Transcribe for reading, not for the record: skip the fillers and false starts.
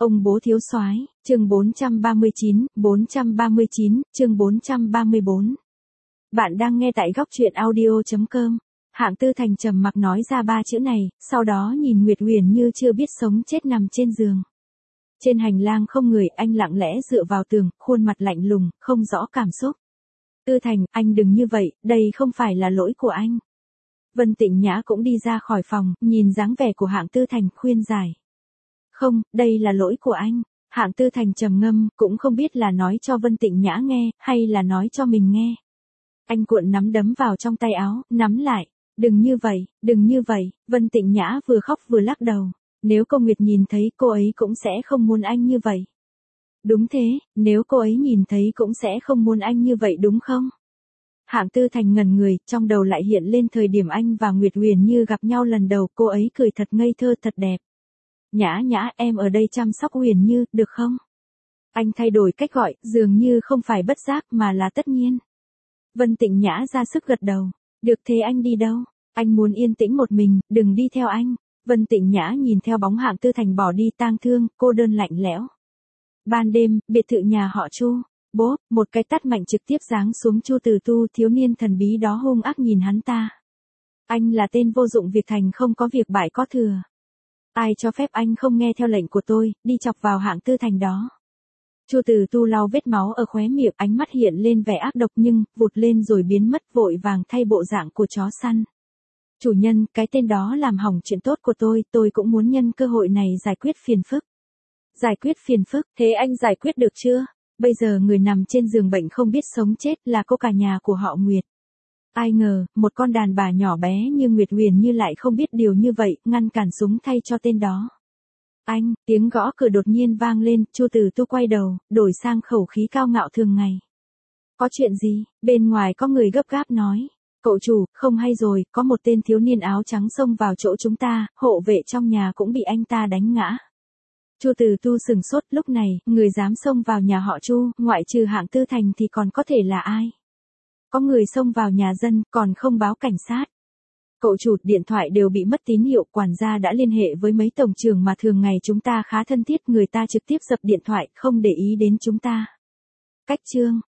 Ông bố thiếu soái, chương 439, chương 434. Bạn đang nghe tại góc truyện audio.com. Hạng Tư Thành trầm mặc nói ra ba chữ này, sau đó nhìn Nguyệt Huyền như chưa biết sống chết nằm trên giường. Trên hành lang không người, anh lặng lẽ dựa vào tường, khuôn mặt lạnh lùng, không rõ cảm xúc. Tư Thành, anh đừng như vậy, đây không phải là lỗi của anh. Vân Tịnh Nhã cũng đi ra khỏi phòng, nhìn dáng vẻ của Hạng Tư Thành, khuyên giải. Không, đây là lỗi của anh. Hạng Tư Thành trầm ngâm, cũng không biết là nói cho Vân Tịnh Nhã nghe, hay là nói cho mình nghe. Anh cuộn nắm đấm vào trong tay áo, nắm lại. Đừng như vậy, Vân Tịnh Nhã vừa khóc vừa lắc đầu. Nếu cô Nguyệt nhìn thấy cô ấy cũng sẽ không muốn anh như vậy. Đúng thế, nếu cô ấy nhìn thấy cũng sẽ không muốn anh như vậy đúng không? Hạng Tư Thành ngẩn người, trong đầu lại hiện lên thời điểm anh và Nguyệt Huyền như gặp nhau lần đầu, cô ấy cười thật ngây thơ thật đẹp. Nhã Nhã, em ở đây chăm sóc Huyền Như, được không? Anh thay đổi cách gọi, dường như không phải bất giác mà là tất nhiên. Vân Tịnh Nhã ra sức gật đầu. Được thế anh đi đâu? Anh muốn yên tĩnh một mình, đừng đi theo anh. Vân Tịnh Nhã nhìn theo bóng Hạng Tư Thành bỏ đi tang thương, cô đơn lạnh lẽo. Ban đêm, biệt thự nhà họ Chu. Bố, một cái tát mạnh trực tiếp giáng xuống Chu Từ Tu, thiếu niên thần bí đó hung ác nhìn hắn ta. Anh là tên vô dụng, việc thành không có việc bại có thừa. Ai cho phép anh không nghe theo lệnh của tôi, đi chọc vào Hạng Tư Thành đó. Chu Từ Tu lau vết máu ở khóe miệng, ánh mắt hiện lên vẻ ác độc nhưng, vụt lên rồi biến mất, vội vàng thay bộ dạng của chó săn. Chủ nhân, cái tên đó làm hỏng chuyện tốt của tôi cũng muốn nhân cơ hội này giải quyết phiền phức. Giải quyết phiền phức, thế anh giải quyết được chưa? Bây giờ người nằm trên giường bệnh không biết sống chết là cô cả nhà của họ Nguyệt. Ai ngờ, một con đàn bà nhỏ bé như Nguyệt Huyền Như lại không biết điều như vậy, ngăn cản súng thay cho tên đó. Anh, tiếng gõ cửa đột nhiên vang lên, Chu Từ Tu quay đầu, đổi sang khẩu khí cao ngạo thường ngày. Có chuyện gì? Bên ngoài có người gấp gáp nói. Cậu chủ, không hay rồi, có một tên thiếu niên áo trắng xông vào chỗ chúng ta, hộ vệ trong nhà cũng bị anh ta đánh ngã. Chu Từ Tu sừng sốt, lúc này, người dám xông vào nhà họ Chu, ngoại trừ Hạng Tư Thành thì còn có thể là ai? Có người xông vào nhà dân, còn không báo cảnh sát. Cậu chủ, điện thoại đều bị mất tín hiệu, quản gia đã liên hệ với mấy tổng trưởng mà thường ngày chúng ta khá thân thiết, người ta trực tiếp dập điện thoại, không để ý đến chúng ta. Cách chương.